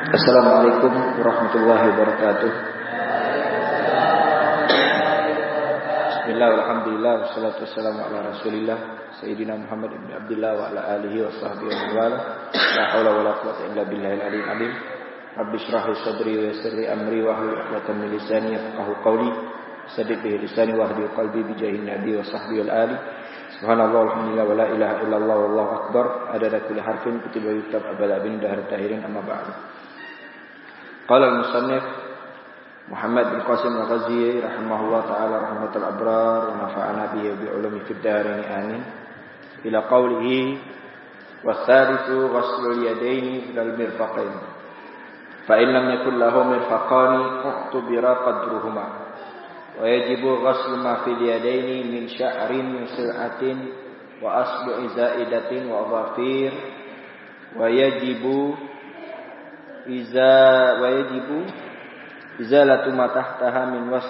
Assalamualaikum warahmatullahi wabarakatuh. Bismillah, alhamdulillah, wassalatu wassalamu ala rasulillah Sayyidina Muhammad ibn Abdullah wa ala alihi wa sahbihi wa wala. La hawla wa la quwwata illa billahil aliyyil azim. Rabbi shrah li sadri wa yassir li amri wa hlul 'uqdatam min lisani yafqahu qawli. Saddid bihi lisani wa hdi qalbi bi jahin nabi wa sahbihi wal ali. Subhanallah walhamdulillah wa la ilaha illallah wallahu akbar. Adada kulli harfin kutiba yutab abada bin dahar tahirin amma ba'du. Qala al-musannif Muhammad bin Qasim al-Ghazi rahimahullah ta'ala rahmatul abrar wa nafa'ana bihi bi ulumi fid darin amin. Ila qawlihi was-salisu ghaslul yadaini ilal mirfaqain. Fa in lam yakul lahu mirfaqani u'tubira qadruhuma. Wa yajibu ghaslu ma fil yadaini min sya'rin sil'atin wa asbu'i za'idatin wa dhafir. Wa yajibu izalatu ma tahtaha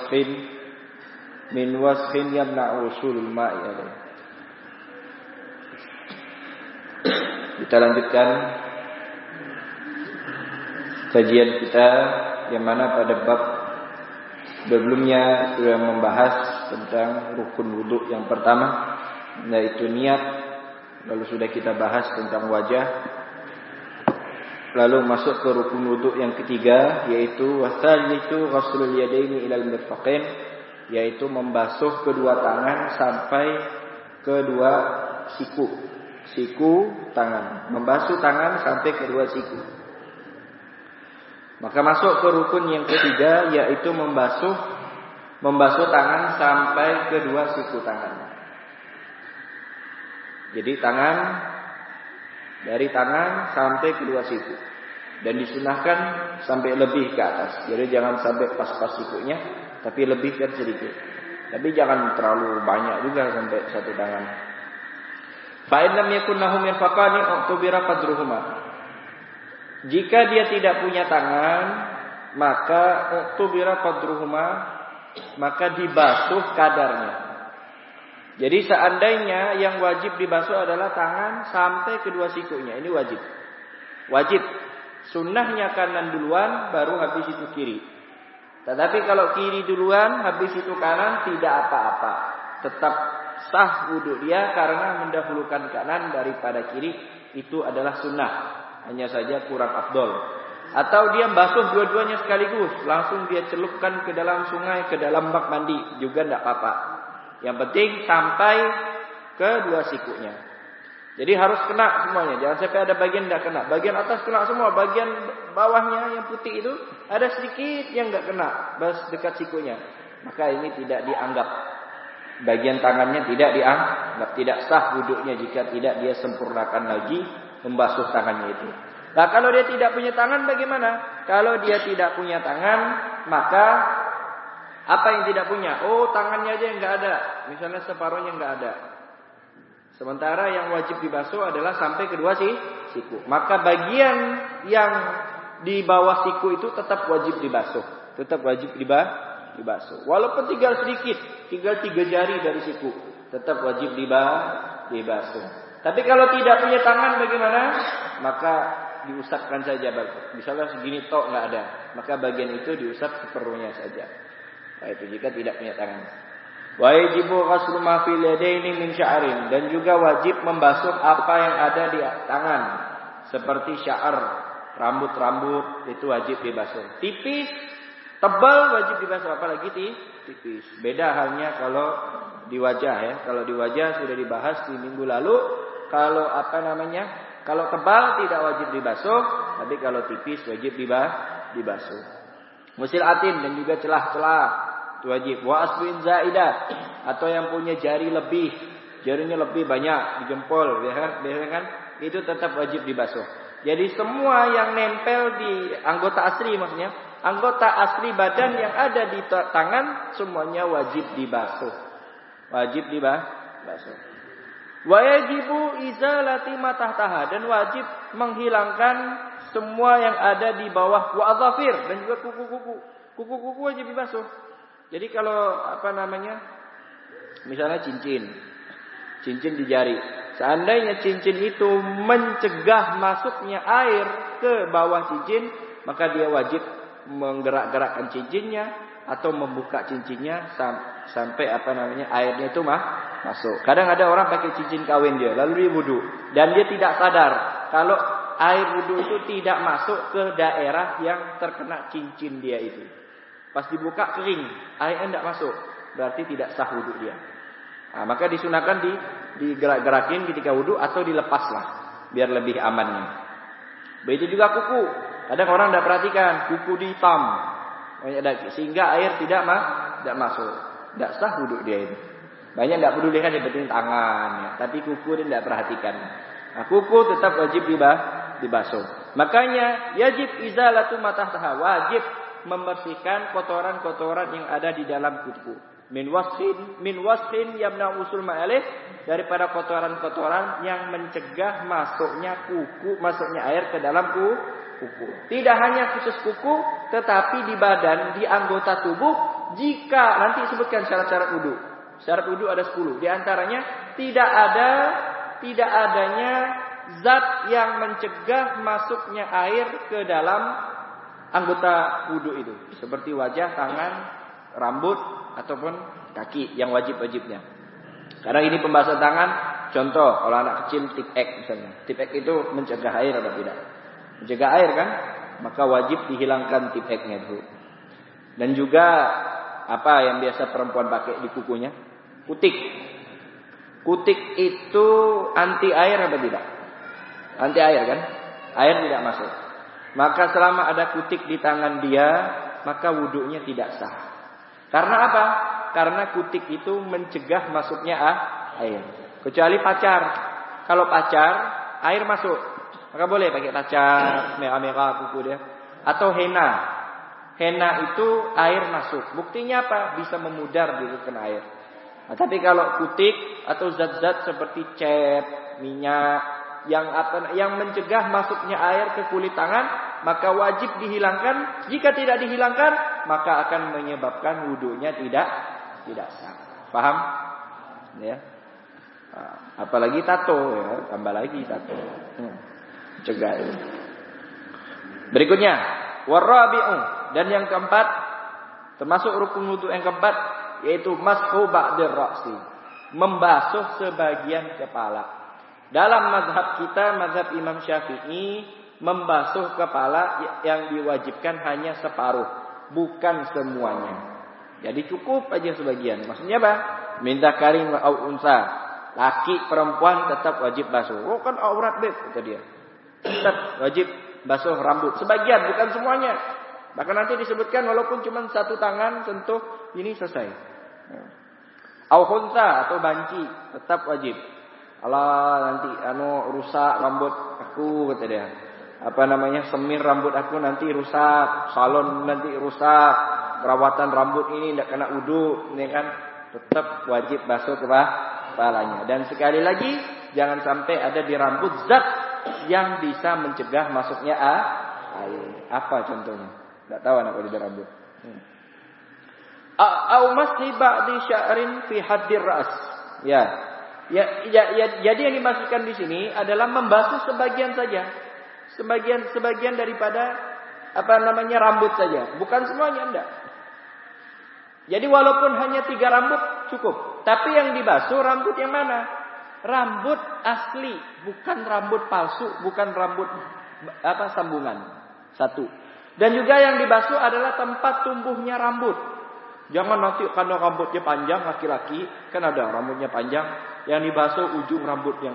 min wasfin yamna'u usulul ma'i alaih. Kita lanjutkan kajian kita yang mana pada bab sebelumnya sudah membahas tentang rukun wudu yang pertama, yaitu niat. Lalu sudah kita bahas tentang wajah. Lalu masuk ke rukun wudu yang ketiga, yaitu wasalisu ghaslul yadaini ilal mirfaqain, yaitu membasuh kedua tangan sampai kedua siku tangan, membasuh tangan sampai kedua siku. Maka masuk ke rukun yang ketiga, yaitu membasuh tangan sampai kedua siku tangan. Jadi dari tangan sampai kedua siku, dan disunahkan sampai lebih ke atas. Jadi jangan sampai pas-pas sikunya, tapi lebihkan sedikit. Tapi jangan terlalu banyak juga sampai satu tangan. Fa in lam yakun lahu mirfaqani u'tubira qadruhuma. Jika dia tidak punya tangan, maka u'tubira qadruhuma, maka dibasuh kadarnya. Jadi seandainya yang wajib dibasuh adalah tangan sampai kedua sikunya, ini wajib. Sunnahnya kanan duluan, baru habis itu kiri. Tetapi kalau kiri duluan, habis itu kanan, tidak apa-apa. Tetap sah wudu dia karena mendahulukan kanan daripada kiri. Itu adalah sunnah. Hanya saja kurang afdol. Atau dia basuh dua-duanya sekaligus, langsung dia celupkan ke dalam sungai, ke dalam bak mandi, juga tidak apa-apa. Yang penting sampai kedua sikunya. Jadi harus kena semuanya. Jangan sampai ada bagian tidak kena. Bagian atas kena semua. Bagian bawahnya yang putih itu ada sedikit yang tidak kena, dekat sikunya. Maka ini tidak dianggap. Bagian tangannya tidak dianggap. Tidak sah wuduknya jika tidak dia sempurnakan lagi membasuh tangannya itu. Nah, kalau dia tidak punya tangan bagaimana? Kalau dia tidak punya tangan, maka apa yang tidak punya? Oh, tangannya aja yang enggak ada. Misalnya separuhnya enggak ada. Sementara yang wajib dibasuh adalah sampai kedua siku. Maka bagian yang di bawah siku itu tetap wajib dibasuh. Tetap wajib dibasuh. Walaupun tinggal sedikit, tinggal 3 jari dari siku, tetap wajib dibasuh. Tapi kalau tidak punya tangan bagaimana? Maka diusapkan saja. Misalnya segini tok enggak ada, maka bagian itu diusap seperlunya saja. Nah, itu jika tidak punya tangan. Wajibu ghaslu ma fil yadaini min sya'rin, dan juga wajib membasuh apa yang ada di tangan seperti sya'ar, rambut-rambut itu wajib dibasuh. Tipis, tebal wajib dibasuh, apalagi tipis. Beda halnya kalau di wajah ya. Kalau di wajah sudah dibahas di minggu lalu. Kalau kalau tebal tidak wajib dibasuh, tapi kalau tipis wajib dibasuh. Musil'atin, dan juga celah-celah itu wajib. Wa asbu'in za'idah, atau yang punya jari lebih, jarinya lebih banyak di jempol, biasa kan? Itu tetap wajib dibasuh. Jadi semua yang nempel di anggota asli, maksudnya anggota asli badan yang ada di tangan, semuanya wajib dibasuh. Wajib dibasuh. Wa yajibu izalati ma tahtaha, dan wajib menghilangkan semua yang ada di bawah wa adhafir, dan juga kuku-kuku. Kuku-kuku wajib dibasuh. Jadi kalau misalnya cincin di jari, Seandainya cincin itu mencegah masuknya air ke bawah cincin, maka dia wajib menggerak-gerakkan cincinnya atau membuka cincinnya sampai airnya itu masuk. Kadang ada orang pakai cincin kawin dia, lalu dia wudu dan dia tidak sadar kalau air wudu itu tidak masuk ke daerah yang terkena cincin dia itu. Pas dibuka kering, airnya tidak masuk, berarti tidak sah wudu dia. Nah, maka disunahkan digerak-gerakin ketika wudu atau dilepaslah biar lebih amannya. Begitu juga kuku. Kadang orang tidak perhatikan kuku dihitam sehingga air tidak masuk. Tidak sah wudu dia itu. Banyak tidak pedulikan yang penting tangan, ya. Tapi kuku dia tidak perhatikan. Nah, kuku tetap wajib dibasuh. Makanya wajib izalatu matahtaha, wajib membersihkan kotoran-kotoran yang ada di dalam kuku. Min washin yamna usul ma'alih, daripada kotoran-kotoran yang mencegah masuknya air ke dalam kuku. Tidak hanya khusus kuku, tetapi di badan, di anggota tubuh. Jika nanti sebutkan syarat-syarat wudu. Syarat wudu ada 10. Di antaranya tidak adanya zat yang mencegah masuknya air ke dalam anggota wudu itu, seperti wajah, tangan, rambut ataupun kaki yang wajib-wajibnya. Karena ini pembahasan tangan, contoh kalau anak kecil tip X misalnya. Tip X itu mencegah air atau tidak? Mencegah air kan? Maka wajib dihilangkan tip X-nya dulu. Dan juga apa yang biasa perempuan pakai di kukunya? Kutik. Kutik itu anti air atau tidak? Anti air kan? Air tidak masuk. Maka selama ada kutik di tangan dia, maka wudunya tidak sah. Karena apa? Karena kutik itu mencegah masuknya air. Kecuali pacar. Kalau pacar, air masuk. Maka boleh pakai pacar, merah-merah kuku dia. Atau henna. Henna itu air masuk. Buktinya apa? Bisa memudar dia kena air. Nah, tapi kalau kutik atau zat-zat seperti cat, minyak, yang mencegah masuknya air ke kulit tangan, maka wajib dihilangkan. Jika tidak dihilangkan, maka akan menyebabkan wudunya tidak sah. Paham? Ya. Apalagi tato, ya, tambah lagi tato. Cegah itu. Berikutnya, warabi'u, dan yang keempat, termasuk rukun wudu yang keempat, yaitu mashu ba'dir ra'si, membasuh sebagian kepala. Dalam mazhab kita, mazhab Imam Syafi'i, membasuh kepala yang diwajibkan hanya separuh, bukan semuanya. Jadi cukup aja sebagian. Maksudnya apa? Minta karim au unsa. Laki perempuan tetap wajib basuh. Oh kan aurat beb, kata dia. Tetap wajib basuh rambut. Sebagian, bukan semuanya. Bahkan nanti disebutkan walaupun cuma satu tangan sentuh, ini selesai. Au unsa atau banci tetap wajib. Allah nanti rusak rambut aku, kata dia. Semir rambut aku nanti rusak, salon nanti rusak, perawatan rambut ini tidak kena wudu, ini kan tetap wajib basuh kepalanya. Dan sekali lagi, jangan sampai ada di rambut zat yang bisa mencegah masuknya air. Apa contohnya? Tidak tahu anak di rambut. Au mashiba di sya'rin fi haddir ras. Ya, jadi yang dimaksudkan di sini adalah membasuh sebagian saja, sebagian daripada rambut saja, bukan semuanya, enggak. Jadi walaupun hanya 3 rambut cukup, tapi yang dibasuh rambut yang mana? Rambut asli, bukan rambut palsu, bukan rambut sambungan. Satu. Dan juga yang dibasuh adalah tempat tumbuhnya rambut. Jangan nanti karena rambutnya panjang, laki-laki kan ada rambutnya panjang, yang dibasuh ujung rambut yang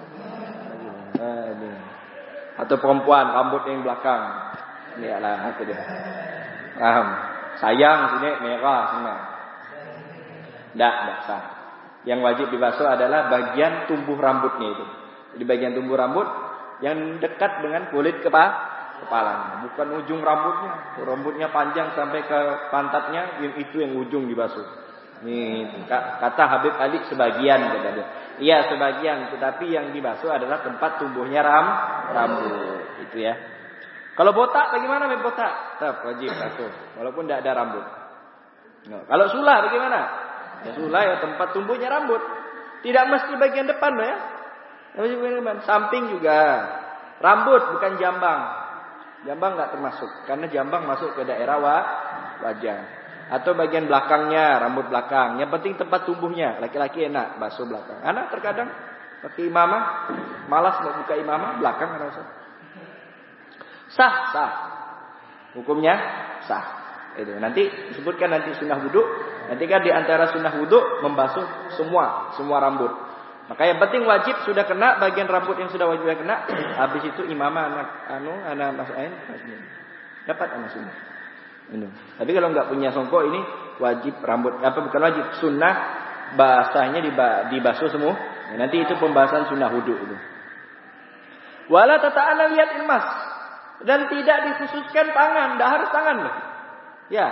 atau perempuan rambut yang belakang. Ini lah itu dia. Paham? Sayang sini merah semua. Tidak sah. Yang wajib dibasuh adalah bagian tumbuh rambutnya itu. Di bagian tumbuh rambut yang dekat dengan kulit kepalanya, bukan ujung rambutnya. Rambutnya panjang sampai ke pantatnya, itu yang ujung dibasuh. Ini kata Habib Ali sebagian, kata dia. Iya sebagian, tetapi yang dibasuh adalah tempat tumbuhnya rambut, itu ya. Kalau botak bagaimana botak? Tetap wajib basuh, walaupun tidak ada rambut. Nah, kalau sulah bagaimana? Ya sulah ya tempat tumbuhnya rambut. Tidak mesti bagian depan ya. Samping juga. Rambut bukan jambang. Jambang enggak termasuk karena jambang masuk ke daerah wajah. Atau bagian belakangnya, rambut belakang. Yang penting tempat tumbuhnya. Laki-laki enak basuh belakang. Anak terkadang pakai imamah, malas mau buka imamah, belakang rasa. Sah. Hukumnya sah. Itu nanti sebutkan nanti sunnah wudu. Nanti kan di antara sunnah wudu membasuh semua rambut. Maka yang penting wajib sudah kena bagian rambut yang sudah wajib kena. Habis itu imamah anak masuk air dapat anak sunnah. Tapi kalau enggak punya songkok ini wajib rambut bukan wajib sunnah basahnya dibasuh semua. Nanti itu pembahasan sunnah wudu itu. Wala tata'ala lihat ilmas dan tidak dikhususkan tangan, tidak harus tangan loh. Ya.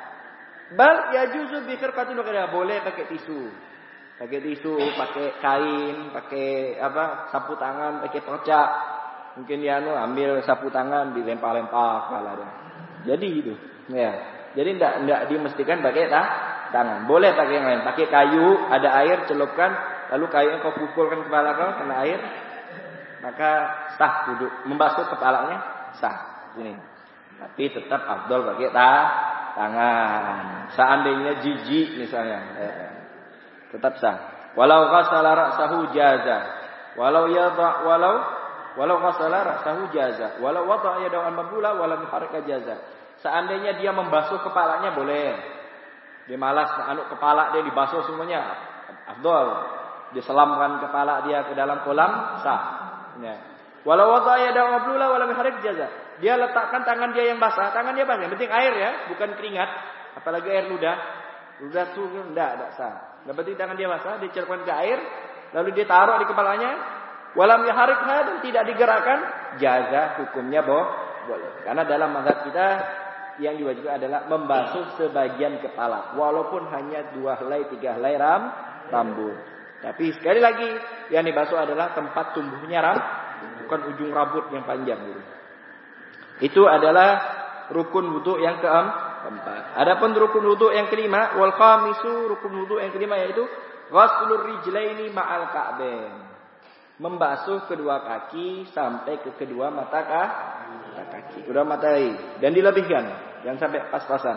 Bal yajuzu bi khirqatin boleh pakai tisu. Pakai tisu, pakai kain, pakai sapu tangan, pakai percak. Mungkin dia ambil sapu tangan dilempar-lempar kepala dia. Jadi itu. Ya. Jadi enggak dimestikan pakai tangan. Boleh pakai yang lain. Pakai kayu, ada air celupkan, lalu kayunya kau pukulkan kepala kau kena air, maka sah wudu. Membasuh kepalanya sah. Ini. Tapi tetap afdal pakai tangan. Seandainya jijik misalnya, tetap sah. Walau ghasala ra'sahu jaza. Walau ghasala ra'sahu jaza. Walau wada'a yadahu al-mabula walau miharika jaza. Seandainya dia membasuh kepalanya boleh. Dia malas kepala dia dibasuh semuanya. Afdal. Dia selamkan kepala dia ke dalam kolam, sah. Ya. Walau wada'a yadahu al-mabula walau miharika jaza. Dia letakkan tangan dia yang basah, tangan dia basah. Yang penting air ya, bukan keringat. Apalagi air ludah. Ludah tuh enggak sah. Yang penting tangan dia basah, dicelupkan ke air, lalu dia taruh di kepalanya. Walam yaharikha dan tidak digerakkan, jaza hukumnya boleh. Karena dalam mazhab kita yang diwajibkan adalah membasuh sebagian kepala, walaupun hanya 2 helai 3 helai rambut. Tapi sekali lagi yang dibasuh adalah tempat tumbuhnya bukan ujung rambut yang panjang gitu. Itu adalah rukun wudu yang keempat. Adapun rukun wudu yang kelima, wal khamisu, rukun wudu yang kelima yaitu ghaslur rijlaini ma'al ka'bain. Membasuh kedua kaki sampai ke kedua mata kaki, kedua mata kaki, dan dilebihkan, jangan sampai pas-pasan.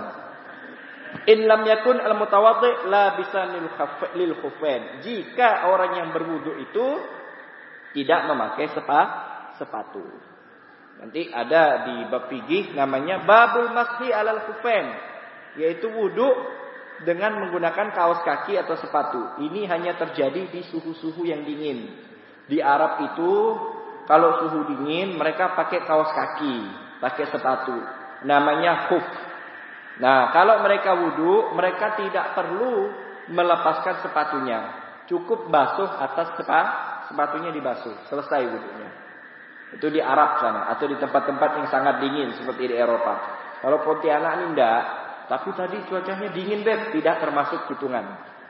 In lam yakun al-mutawaddi labisan lil khuffain. Jika orang yang berwudu itu tidak memakai sepatu. Nanti ada di bab fikih namanya babul mashi alal khuffain, yaitu wudu dengan menggunakan kaos kaki atau sepatu. Ini hanya terjadi di suhu-suhu yang dingin. Di Arab itu kalau suhu dingin mereka pakai kaos kaki, pakai sepatu. Namanya khuf. Nah, kalau mereka wudu, mereka tidak perlu melepaskan sepatunya. Cukup basuh atas sepatunya dibasuh, selesai wudunya. Itu di Arab sana atau di tempat-tempat yang sangat dingin seperti di Eropa. Kalau Pontianak ini enggak, tapi tadi cuacanya dingin tidak termasuk hitungan.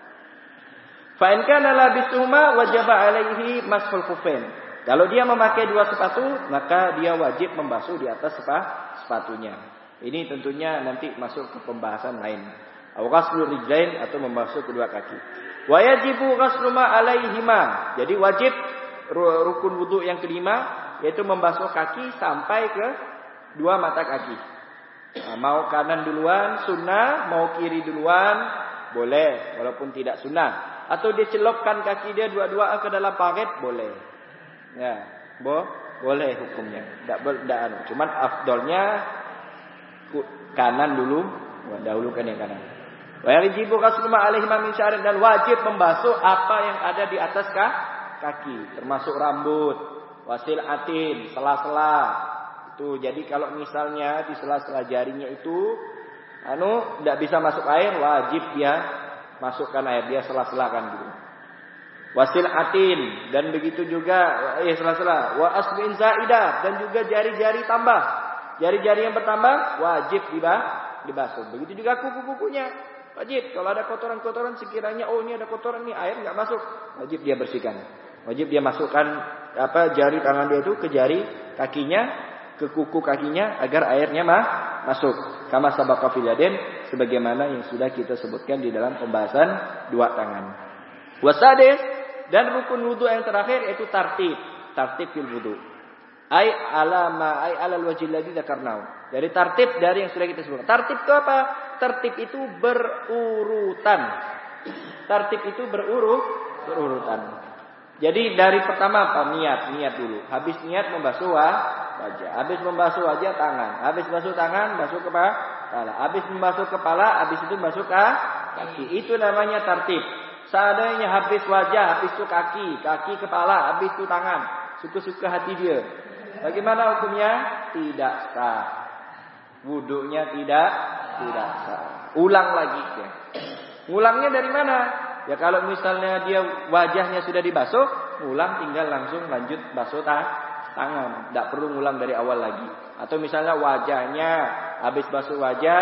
Fa in kana labisuhuma wajaba alaihi mashul khuffain. Kalau dia memakai 2 sepatu, maka dia wajib membasuh di atas sepatunya. Ini tentunya nanti masuk ke pembahasan lain. Aw ghaslur rijlain atau membasuh kedua kaki. Wa yajibu ghaslu ma alaihima. Jadi wajib rukun wudu yang kelima yaitu membasuh kaki sampai ke 2 mata kaki. Nah, mau kanan duluan sunnah, mau kiri duluan boleh walaupun tidak sunnah. Atau dia celupkan kaki dia dua-dua ke dalam parit boleh. Ya, boleh hukumnya. Tidak cuman afdolnya kanan dulu, dahulukan yang kanan. Wa yajibu ghaslu ma alaihima min sya'rin, dan wajib membasuh apa yang ada di atas kaki, termasuk rambut. Wasil atin, sela-sela. Itu jadi kalau misalnya di sela-sela jarinya itu tidak bisa masuk air, wajib dia masukkan air, dia sela-selakan gitu. Wasil atin, dan begitu juga sela-sela. Wa asbin zaidah, dan juga jari-jari tambah. Jari-jari yang bertambah wajib dibasuh. Begitu juga kuku-kukunya. Wajib kalau ada kotoran-kotoran sekiranya ini ada kotoran nih, air enggak masuk, wajib dia bersihkan. Wajib dia masukkan jari tangan dia itu ke jari kakinya, ke kuku kakinya agar airnya masuk. Kama sabaqa fil yadain, sebagaimana yang sudah kita sebutkan di dalam pembahasan 2 tangan. Wasadis, Dan rukun wudu yang terakhir yaitu tartib. Tartib fil wudu. Ai alal wajhil ladzi dzakarnahu. Dari tartib dari yang sudah kita sebutkan. Tartib itu apa? Tartib itu berurutan. Tartib itu berurutan. Jadi dari pertama apa? Niat dulu. Habis niat membasuh wajah. Habis membasuh wajah tangan. Habis basuh tangan basuh kepala. Habis membasuh kepala, habis itu basuh kaki. Itu namanya tartib. Seandainya habis wajah, habis itu kaki kepala, habis itu tangan. Suka-suka hati dia. Bagaimana hukumnya? Tidak sah. Wudunya tidak sah. Ulang lagi ya. Ulangnya dari mana? Ya kalau misalnya dia wajahnya sudah dibasuh, ulang tinggal langsung lanjut basuh tangan. Tidak perlu ngulang dari awal lagi. Atau misalnya wajahnya habis basuh wajah,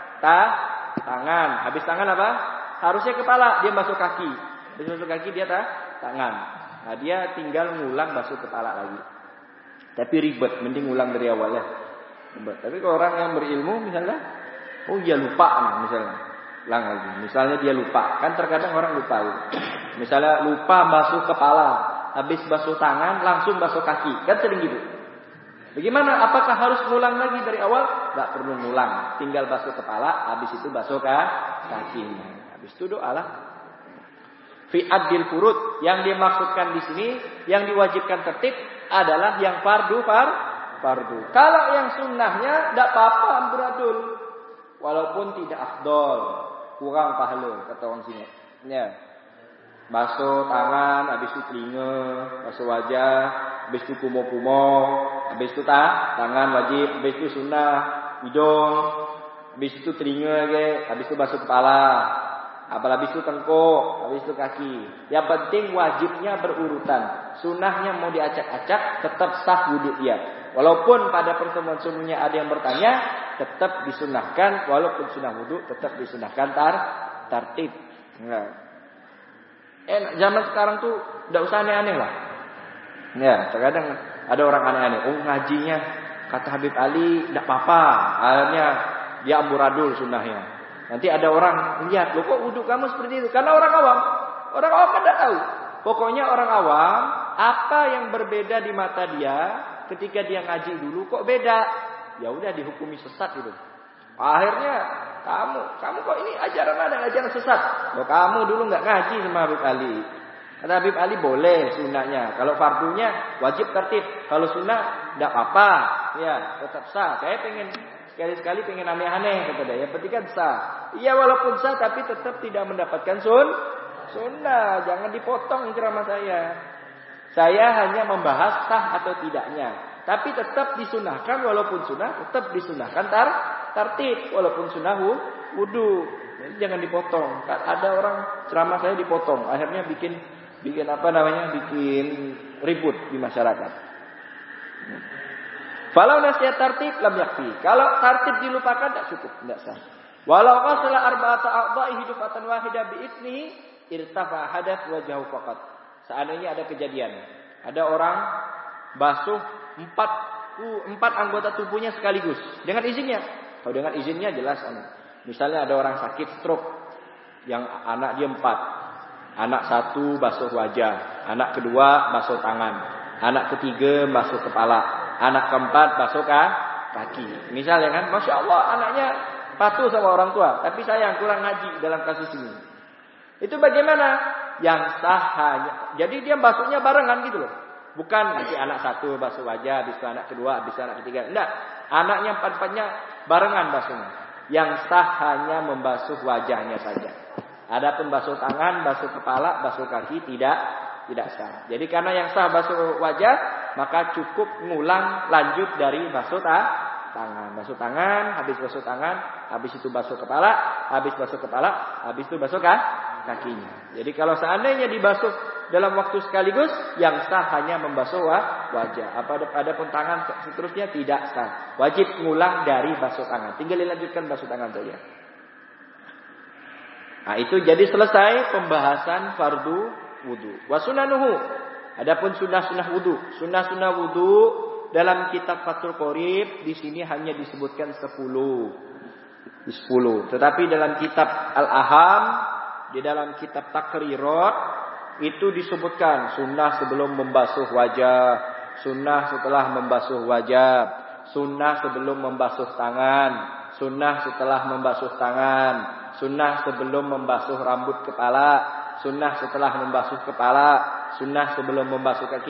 tangan. Habis tangan apa? Harusnya kepala, dia basuh kaki. Habis basuh kaki dia tangan. Nah dia tinggal ngulang basuh kepala lagi. Tapi ribet, mending ngulang dari awal ya. Ribet. Tapi kalau orang yang berilmu misalnya, oh iya lupa misalnya. Ulang lagi. Misalnya dia lupa, kan terkadang orang lupa. Misalnya lupa basuh kepala, habis basuh tangan langsung basuh kaki, kan sering gitu. Bagaimana? Apakah harus ngulang lagi dari awal? Tidak perlu ngulang, tinggal basuh kepala, habis itu basuh kakinya. Habis itu doa lah. Fi adil furud, yang dimaksudkan di sini, yang diwajibkan tertib adalah yang fardu. Kalau yang sunnahnya tidak apa-apa amburadul, walaupun tidak afdol, kurang pahala kata orang sini. Ya. Basuh tangan, habis itu telinga, basuh wajah, habis itu kumo-kumo, habis itu tangan wajib, habis itu sunnah, hidung, habis itu telinga lagi, habis itu basuh kepala, habis itu tengkuk, habis itu kaki. Yang penting wajibnya berurutan. Sunnahnya mau diacak-acak, tetap sah wudu dia. Walaupun pada pertemuan sebelumnya ada yang bertanya, tetap disunahkan, walaupun sunnah wudu tetap disunahkan tartib. Enggak. Zaman sekarang tuh tidak usah aneh-aneh lah. Ya, terkadang ada orang aneh-aneh. Oh ngajinya kata Habib Ali tidak apa-apa. Akhirnya dia amburadul sunnahnya. Nanti ada orang lihat, loh kok wudhu kamu seperti itu? Karena orang awam kan tidak tahu. Pokoknya orang awam, apa yang berbeda di mata dia ketika dia ngaji dulu kok beda? Ya udah dihukumi sesat itu. Akhirnya kamu kok ini ajaran sesat. Loh kamu dulu nggak ngaji sama Habib Ali. Kata Habib Ali boleh sunnahnya. Kalau fardunya wajib tertib. Kalau sunnah tidak apa-apa. Ya tetap sah. Saya pengen sekali-sekali pengen aneh-aneh kata dia. Yang penting kan sah. Iya walaupun sah tapi tetap tidak mendapatkan sunnah. Jangan dipotong ceramah saya. Saya hanya membahas sah atau tidaknya. Tapi tetap disunahkan walaupun sunnah tetap disunahkan tartib walaupun sunnah wudu. Jadi jangan dipotong. Ada orang ceramah saya dipotong, akhirnya bikin ribut di masyarakat. Falau nasihat tartib lam yakfi. Kalau tartib dilupakan tak cukup, tidak sah. Walau qasala arba'ata a'dha'i hidufatan wahidah bi idnihi irtafa hadath wajahu faqat. Seandainya ada kejadian, ada orang basuh empat anggota tubuhnya sekaligus dengan izinnya. Kalau dengan izinnya jelas. Misalnya ada orang sakit stroke, yang anak dia 4, anak 1 basuh wajah, anak kedua basuh tangan, anak ketiga basuh kepala, anak keempat basuh kaki. Misalnya kan, masya Allah anaknya patuh sama orang tua, tapi sayang kurang ngaji dalam kasus ini. Itu bagaimana? Yang sah hanya, jadi dia basuhnya barengan gitu loh. Bukan nanti anak 1 basuh wajah, habis itu anak kedua, habis itu anak ketiga. Enggak, anaknya 4-4-nya barengan basuhnya. Yang sah hanya membasuh wajahnya saja. Adapun basuh tangan, basuh kepala, basuh kaki tidak sah. Jadi karena yang sah basuh wajah, maka cukup ngulang lanjut dari basuh tangan. Basuh tangan, habis basuh tangan, habis itu basuh kepala, habis basuh kepala, habis itu basuh kakinya. Jadi kalau seandainya dibasuh dalam waktu sekaligus, yang sah hanya membasuh wajah. Adapun tangan seterusnya tidak sah. Wajib ngulang dari basuh tangan. Tinggal dilanjutkan basuh tangan saja. Nah itu jadi selesai pembahasan fardu wudu. Wa sunanuhu. Adapun sunnah-sunnah wudu. Sunnah-sunnah wudu dalam kitab Fathul Qorib di sini hanya disebutkan 10. Tetapi dalam kitab Al-Aham, di dalam kitab Takrirat itu disebutkan sunnah sebelum membasuh wajah, sunnah setelah membasuh wajah, sunnah sebelum membasuh tangan, sunnah setelah membasuh tangan, sunnah sebelum membasuh rambut kepala, sunnah setelah membasuh kepala, sunnah sebelum membasuh kaki.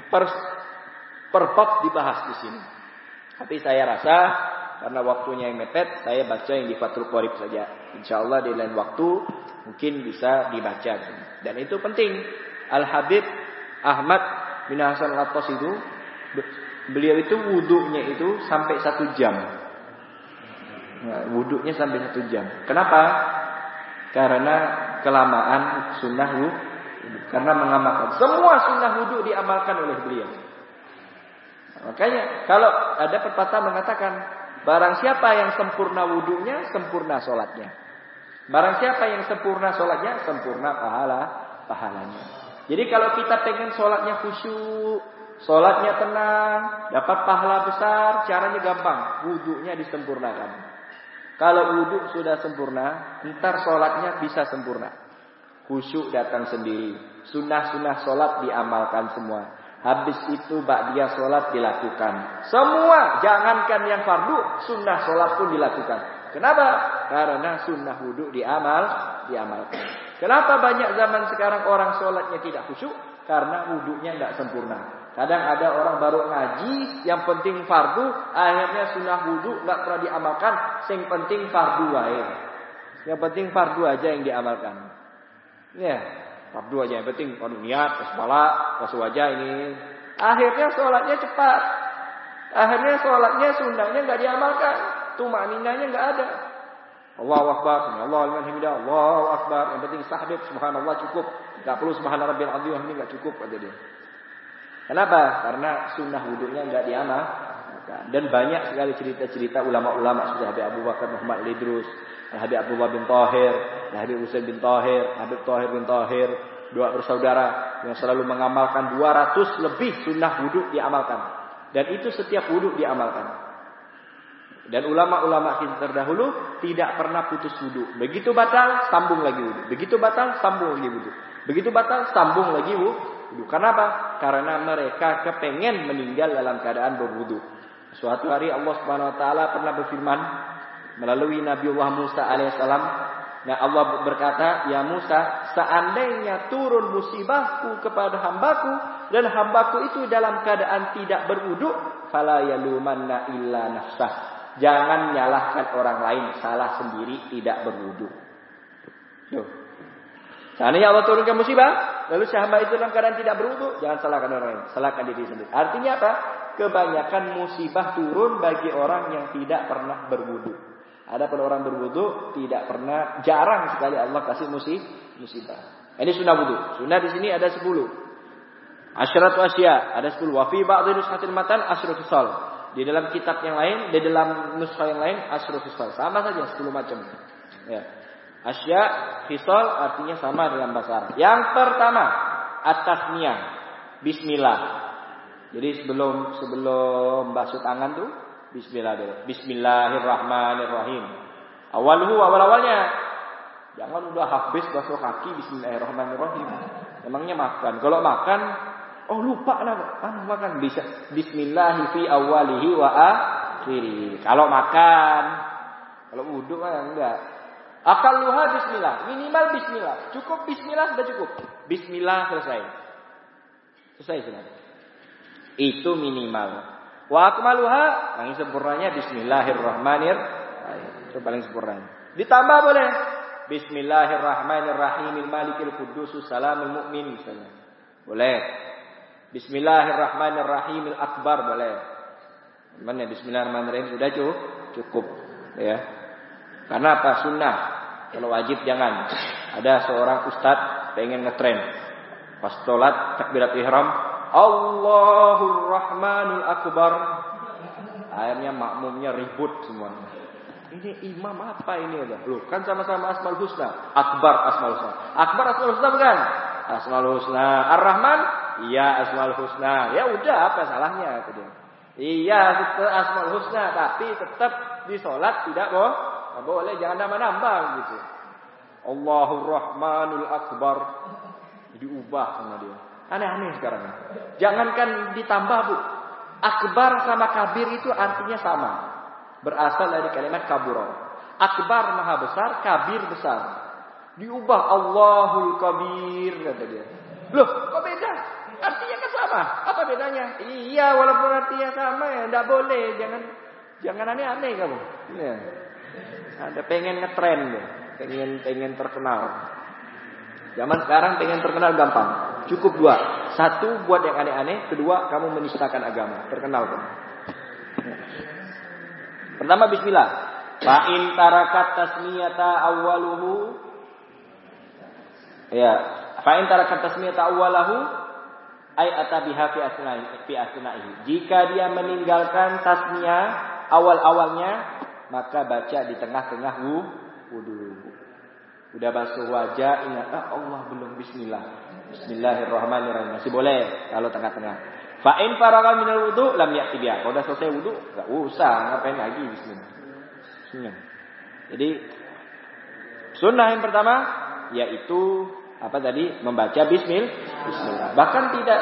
Per bab dibahas di sini. Tapi saya rasa karena waktunya yang mepet, saya baca yang di Fathul Qorib saja. Insyaallah di lain waktu mungkin bisa dibaca. Dan itu penting. Al-Habib Ahmad bin Hasan Al-Attas itu, beliau itu wudunya itu sampai 1 jam. Nah, wudunya sampai 1 jam. Kenapa? Karena kelamaan sunnah wudu. Karena mengamalkan semua sunnah wudu diamalkan oleh beliau. Makanya kalau ada pepatah mengatakan, barang siapa yang sempurna wudunya, sempurna solatnya. Barang siapa yang sempurna solatnya, sempurna pahalanya. Jadi kalau kita pengen solatnya khusyuk, solatnya tenang, dapat pahala besar, caranya gampang, wudunya disempurnakan. Kalau wudu sudah sempurna, ntar solatnya bisa sempurna. Khusyuk datang sendiri. Sunnah-sunnah solat diamalkan semua. Habis itu ba'diyah solat dilakukan. Semua, jangankan yang fardu, sunnah solat pun dilakukan. Kenapa? Karena sunnah wudu diamalkan. Kenapa banyak zaman sekarang orang solatnya tidak khusyuk? Karena wudunya tidak sempurna. Kadang ada orang baru ngaji, yang penting fardu, akhirnya sunnah wudu nggak pernah diamalkan. Yang penting fardu aja. Yang penting fardu aja yang diamalkan. Ya, fardu aja yang penting. Fardu niat, kepala, basuh wajah ini. Akhirnya sholatnya cepat. Akhirnya sholatnya sunnahnya nggak diamalkan. Tumaninanya nggak ada. Allahu Akbar, Allahu liman hamidah, Allahu Akbar. Yang penting tahmid, subhanallah cukup. Nggak perlu subhana rabbil azim, ini nggak cukup kata dia. Kenapa? Karena sunnah wudunya nggak diamalkan. Dan banyak sekali cerita-cerita ulama-ulama sudah Habib Abu Bakar Muhammad Lidrus, Habib Abdullah bin Tahir, Habib Husain bin Tahir, Habib Tahir bin Tahir, 2 bersaudara yang selalu mengamalkan 200 lebih sunnah wudu diamalkan. Dan itu setiap wudu diamalkan. Dan ulama-ulama kita terdahulu tidak pernah putus wudu. Begitu batal, sambung lagi wudu. Begitu batal, sambung lagi wudu. Begitu batal, sambung lagi wudu. Kenapa? Karena mereka kepengen meninggal dalam keadaan berwudu. Suatu hari Allah Subhanahu wa taala pernah berfirman melalui Nabiullah Musa alaihissalam. Nah, Allah berkata, "Ya Musa, seandainya turun musibahku kepada hambaku dan hambaku itu dalam keadaan tidak berwudu, fala yalumanna illa nafsah." Jangan nyalahkan orang lain, salah sendiri tidak berwudu. Tuh. Seandainya Allah turunkan musibah, lalu si hamba itu dalam keadaan tidak berwudu, jangan salahkan orang lain, salahkan diri sendiri. Artinya apa? Kebanyakan musibah turun bagi orang yang tidak pernah berwudu. Adapun orang berwudu tidak pernah, jarang sekali Allah kasih musibah. Ini sunnah wudu. Sunnah di sini ada 10. Asyratu asya, ada 10. Wa fi ba'dhi nushatil matan asyratu sal. Di dalam kitab yang lain, di dalam nuskha yang lain asyratu sal. Sama saja 10 macam. Ya. Asya, fisal artinya sama dalam bahasa Arab. Yang pertama, at-tasmiyah. Bismillah. Jadi sebelum basuh tangan tuh bismillah dulu. Bismillahirrahmanirrahim. Awalnya. Jangan udah habis basuh kaki bismillahirrahmanirrahim. Emangnya makan. Kalau makan, oh lupa lah. Makan bisa. Bismillah fi awalihi wa akhirih. Kalau makan. Kalau wudu kan enggak. Akalluha bismillah. Minimal bismillah. Cukup bismillah sudah cukup. Bismillah selesai. Selesai sudah. Itu minimal. Wa akmaluha, yang sempurnanya bismillahirrahmanirrahim. Itu paling sempurna. Ditambah boleh. Bismillahirrahmanirrahim. Malikil qudusus salamul mu'min misalnya. Boleh. Bismillahirrahmanirrahim akbar boleh. Mana bismillahirrahmanirrahim sudah cukup ya. Karena apa? Sunnah. Kalau wajib jangan. Ada seorang ustaz pengen ngetren. Pas sholat takbirat ihram, Allahur Rahmanul Akbar. Akhirnya makmumnya ribut semua. Ini imam apa ini? Loh, kan sama-sama Asmaul Husna. Akbar Asmaul Husna. Akbar Asmaul Husna bukan? Asmaul Husna. Ar-Rahman? Iya Asmaul Husna. Ya udah apa salahnya itu dia. Iya Asmaul Husna, tapi tetap di sholat tidak boleh, jangan nambah-nambah gitu. Allahur Rahmanul Akbar. Diubah sama dia. Aneh-aneh sekarang. Jangankan ditambah, Bu. Akbar sama kabir itu artinya sama. Berasal dari kalimat kabura. Akbar maha besar, kabir besar. Diubah Allahul Kabir kata dia. Loh, kok beda? Artinya kan sama. Apa bedanya? Iya, walaupun artinya sama ya, enggak boleh. Jangan aneh-aneh kamu. Ya. Ada pengen ngetren ya. Pengen terkenal. Zaman sekarang pengen terkenal gampang. Cukup 2. 1 buat yang aneh-aneh, 2 kamu menistakan agama. Terkenal kamu. Pertama bismillah. Fa in tarakat tasmiyata awwaluhu. Ya, fa in tarakat tasmiyata awwalahu ay atabiha fi asna'ihi. Jika dia meninggalkan tasmiyah awal-awalnya, maka baca di tengah-tengah wudu. Udah basuh wajah, ingat Allah belum bismillah. Bismillahirrahmanirrahim. Masih boleh kalau tengah-tengah. Fa in faraga minal wudu lam ya'ti biha. Kalau udah selesai wudu, enggak usah ngapain lagi bismillah. Jadi sunnah yang pertama yaitu apa tadi? Membaca bismillah. Bahkan tidak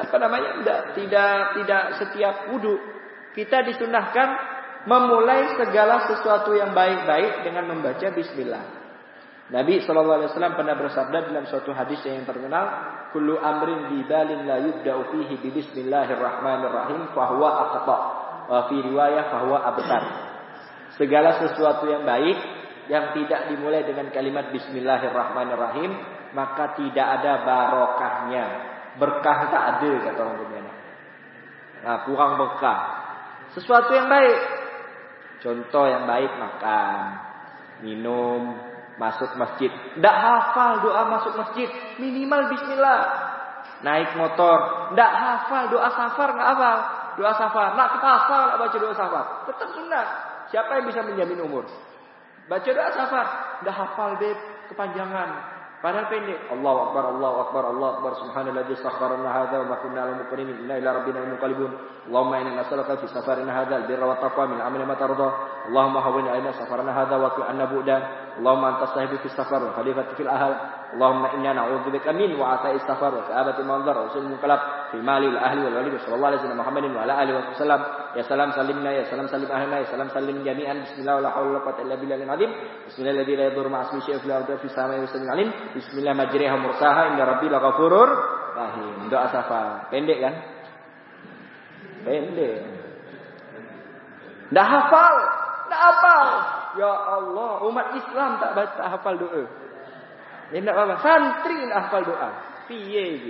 tidak setiap wudu kita disunnahkan memulai segala sesuatu yang baik-baik dengan membaca bismillah. Nabi SAW pernah bersabda dalam suatu hadis yang terkenal, kullu amrin bibalin la yubda'u fihi bi bismillahirrahmanirrahim fahuwa aqta wa fi riwayah fahuwa abtar. Segala sesuatu yang baik yang tidak dimulai dengan kalimat bismillahirrahmanirrahim, maka tidak ada barokahnya. Berkah tak ada kata orang Bumiana. Nah, kurang berkah. Sesuatu yang baik. Contoh yang baik makan, minum, masuk masjid. Tak hafal doa masuk masjid, minimal bismillah. Naik motor, tak hafal doa safar, enggak hafal. Doa safar, nak ke pasar enggak baca doa safar. Tetap sunnah. Siapa yang bisa menjamin umur? Baca doa safar, dah hafal deh kepanjangan. Padahal pendek. Allahu akbar, Allahu akbar, Allahu akbar. Subhanalladzi sakhkharana hadza wa ma kunna lahu muqrinin. Inna ila rabbina munqalibun. Allahumma inna nas'aluka fi safarina hadza al-birra wa taqwa min amali ma tarda. Allahumma hawwin 'alaina safarana hadza wa qina bu'dan. Allahumma anta sahibi fi safar wa khalifati fil ahl. Allahumma inna na'udzubika min wa'ata'i safar wa ka'abati manzar wa usul munqalab fi mali wal ahli wal walid sallallahu alaihi wasallam Muhammadin wa ala alihi wasallam. Ya salam salimna ya salam salim ahlina ya salam salim jami'an. Bismillah la haula wa la quwwata illa billahil azim. Bismillahilladzi la yadurru ma'a ismihi shay'un fil ardi wa fis samai wa samil alim. Bismillah majriha mursaha inna rabbil ghafurur rahim. Doa safar. Pendek kan? Pendek. Dah hafal, dah hafal. Ya Allah, umat Islam tak baca hafal doa. Ini tak apa, santri nak hafal doa. Piye iki?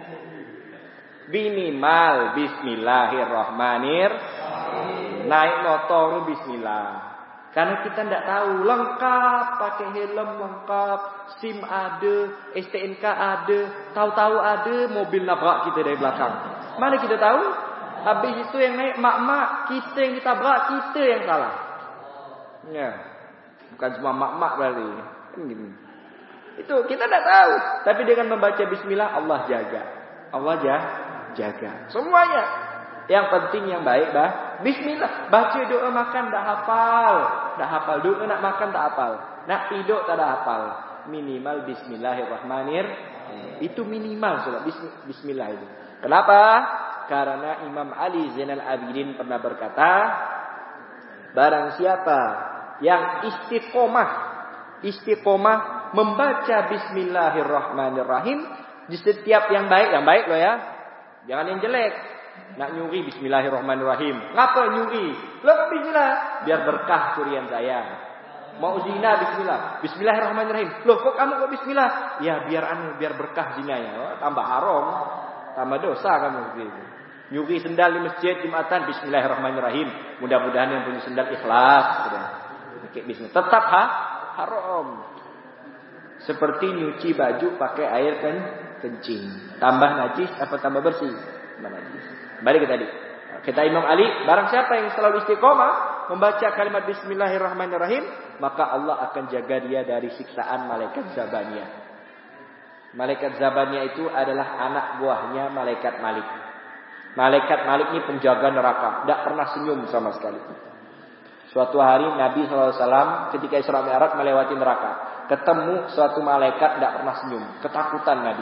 Minimal bismillahirrahmanirrahim. Naik motor bismillah. Karena kita tidak tahu, lengkap, pakai helm lengkap, SIM ada, STNK ada, tahu-tahu ada mobil nabrak kita dari belakang. Mana kita tahu? Habis itu yang naik mak-mak, kita yang ditabrak, kita yang salah. Ya, bukan cuma mak-mak berarti. Itu kita tidak tahu. Tapi dengan membaca bismillah, Allah jaga. Allah jaga. Semuanya. Yang penting yang baik bismillah. Baca doa makan tak hafal. Tak hafal doa nak makan tak hafal. Nak tidur tak ada hafal. Minimal bismillahirrahmanirrahim. Itu minimal sudah bismillah itu. Kenapa? Karena Imam Ali Zainal Abidin pernah berkata, barang siapa yang istiqomah membaca bismillahirrahmanirrahim di setiap yang baik loh ya. Jangan yang jelek. Nak nyuri bismillahirrahmanirrahim. Ngapa nyuri? Loh bismillah. Biar berkah curian saya. Mau zina bismillah. Bismillahirrahmanirrahim. Loh kok kamu kok bismillah? Ya biar berkah zinanya. Oh, tambah haram. Tambah dosa kamu gitu. Nyuri sendal di masjid Jumatan bismillahirrahmanirrahim. Mudah-mudahan yang punya sendal ikhlas. Pakai bismillah. Tetap haram. Seperti nyuci baju pakai air kencing. Tambah najis apa tambah bersih? Tambah najis. Balik ke tadi. Kata Imam Ali, barang siapa yang selalu istiqomah membaca kalimat bismillahirrahmanirrahim, maka Allah akan jaga dia dari siksaan malaikat Zabaniyah. Malaikat Zabaniyah itu adalah anak buahnya malaikat Malik. Malaikat Malik ini penjaga neraka, tidak pernah senyum sama sekali. Suatu hari Nabi SAW ketika Isra Mi'raj melewati neraka, ketemu suatu malaikat tidak pernah senyum, ketakutan Nabi.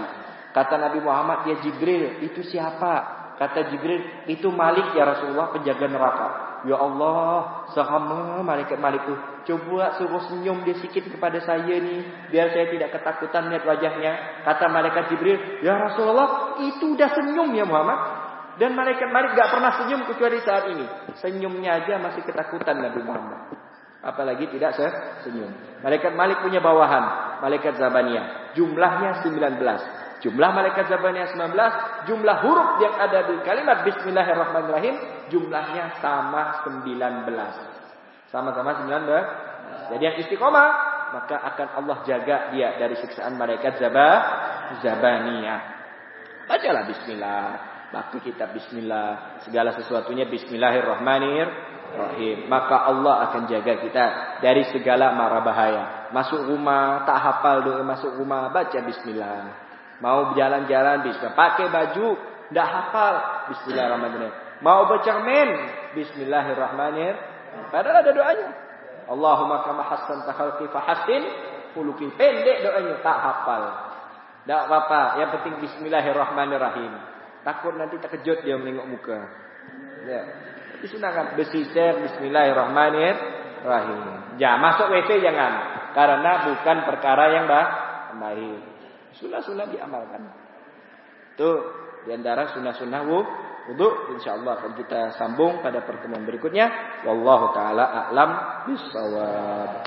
Kata Nabi Muhammad, "Ya Jibril, itu siapa?" Kata Jibril, "Itu Malik ya Rasulullah, penjaga neraka." Ya Allah, sama malaikat-malaikat itu, coba suruh senyum dia sikit kepada saya nih, biar saya tidak ketakutan lihat wajahnya. Kata malaikat Jibril, "Ya Rasulullah, itu udah senyum ya Muhammad." Dan malaikat-malaikat gak pernah senyum kecuali saat ini. Senyumnya aja masih ketakutan Nabi Muhammad. Apalagi tidak senyum. Malaikat Malik punya bawahan, malaikat Zabaniyah. Jumlahnya 19. Jumlah malaikat Zabaniyah 19, jumlah huruf yang ada di kalimat Bismillahirrahmanirrahim jumlahnya sama 19. Sama-sama 19. Jadi yang istiqomah, maka akan Allah jaga dia dari siksaan malaikat Zabaniyah. Bacalah bismillah, baca kitab bismillah, segala sesuatunya Bismillahirrahmanirrahim. Maka Allah akan jaga kita dari segala mara bahaya. Masuk rumah tak hafal doa masuk rumah, baca bismillah. Mau jalan-jalan bismillah, pakai baju ndak hafal bismillahirrahmanirrahim. Mau bercermin bismillahirrahmanirrahim. Padahal ada doanya. Allahumma kama hassanta khalqi fa hassin khuluqi. Pendek doanya, tak hafal. Ndak apa-apa, yang penting bismillahirrahmanirrahim. Takut nanti terkejut dia menengok muka. Ya. Disunahkan bersisir bismillahirrahmanirrahim. Jangan masuk WC jangan, karena bukan perkara yang baik. Sunnah-sunnah diamalkan. Itu diantara sunnah-sunnah wudu. InsyaAllah akan kita sambung pada pertemuan berikutnya. Wallahu ta'ala a'lam bishawab.